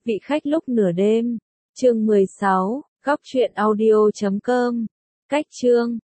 Vị khách lúc nửa đêm. Chương 16, góc truyện audio.com. Cách chương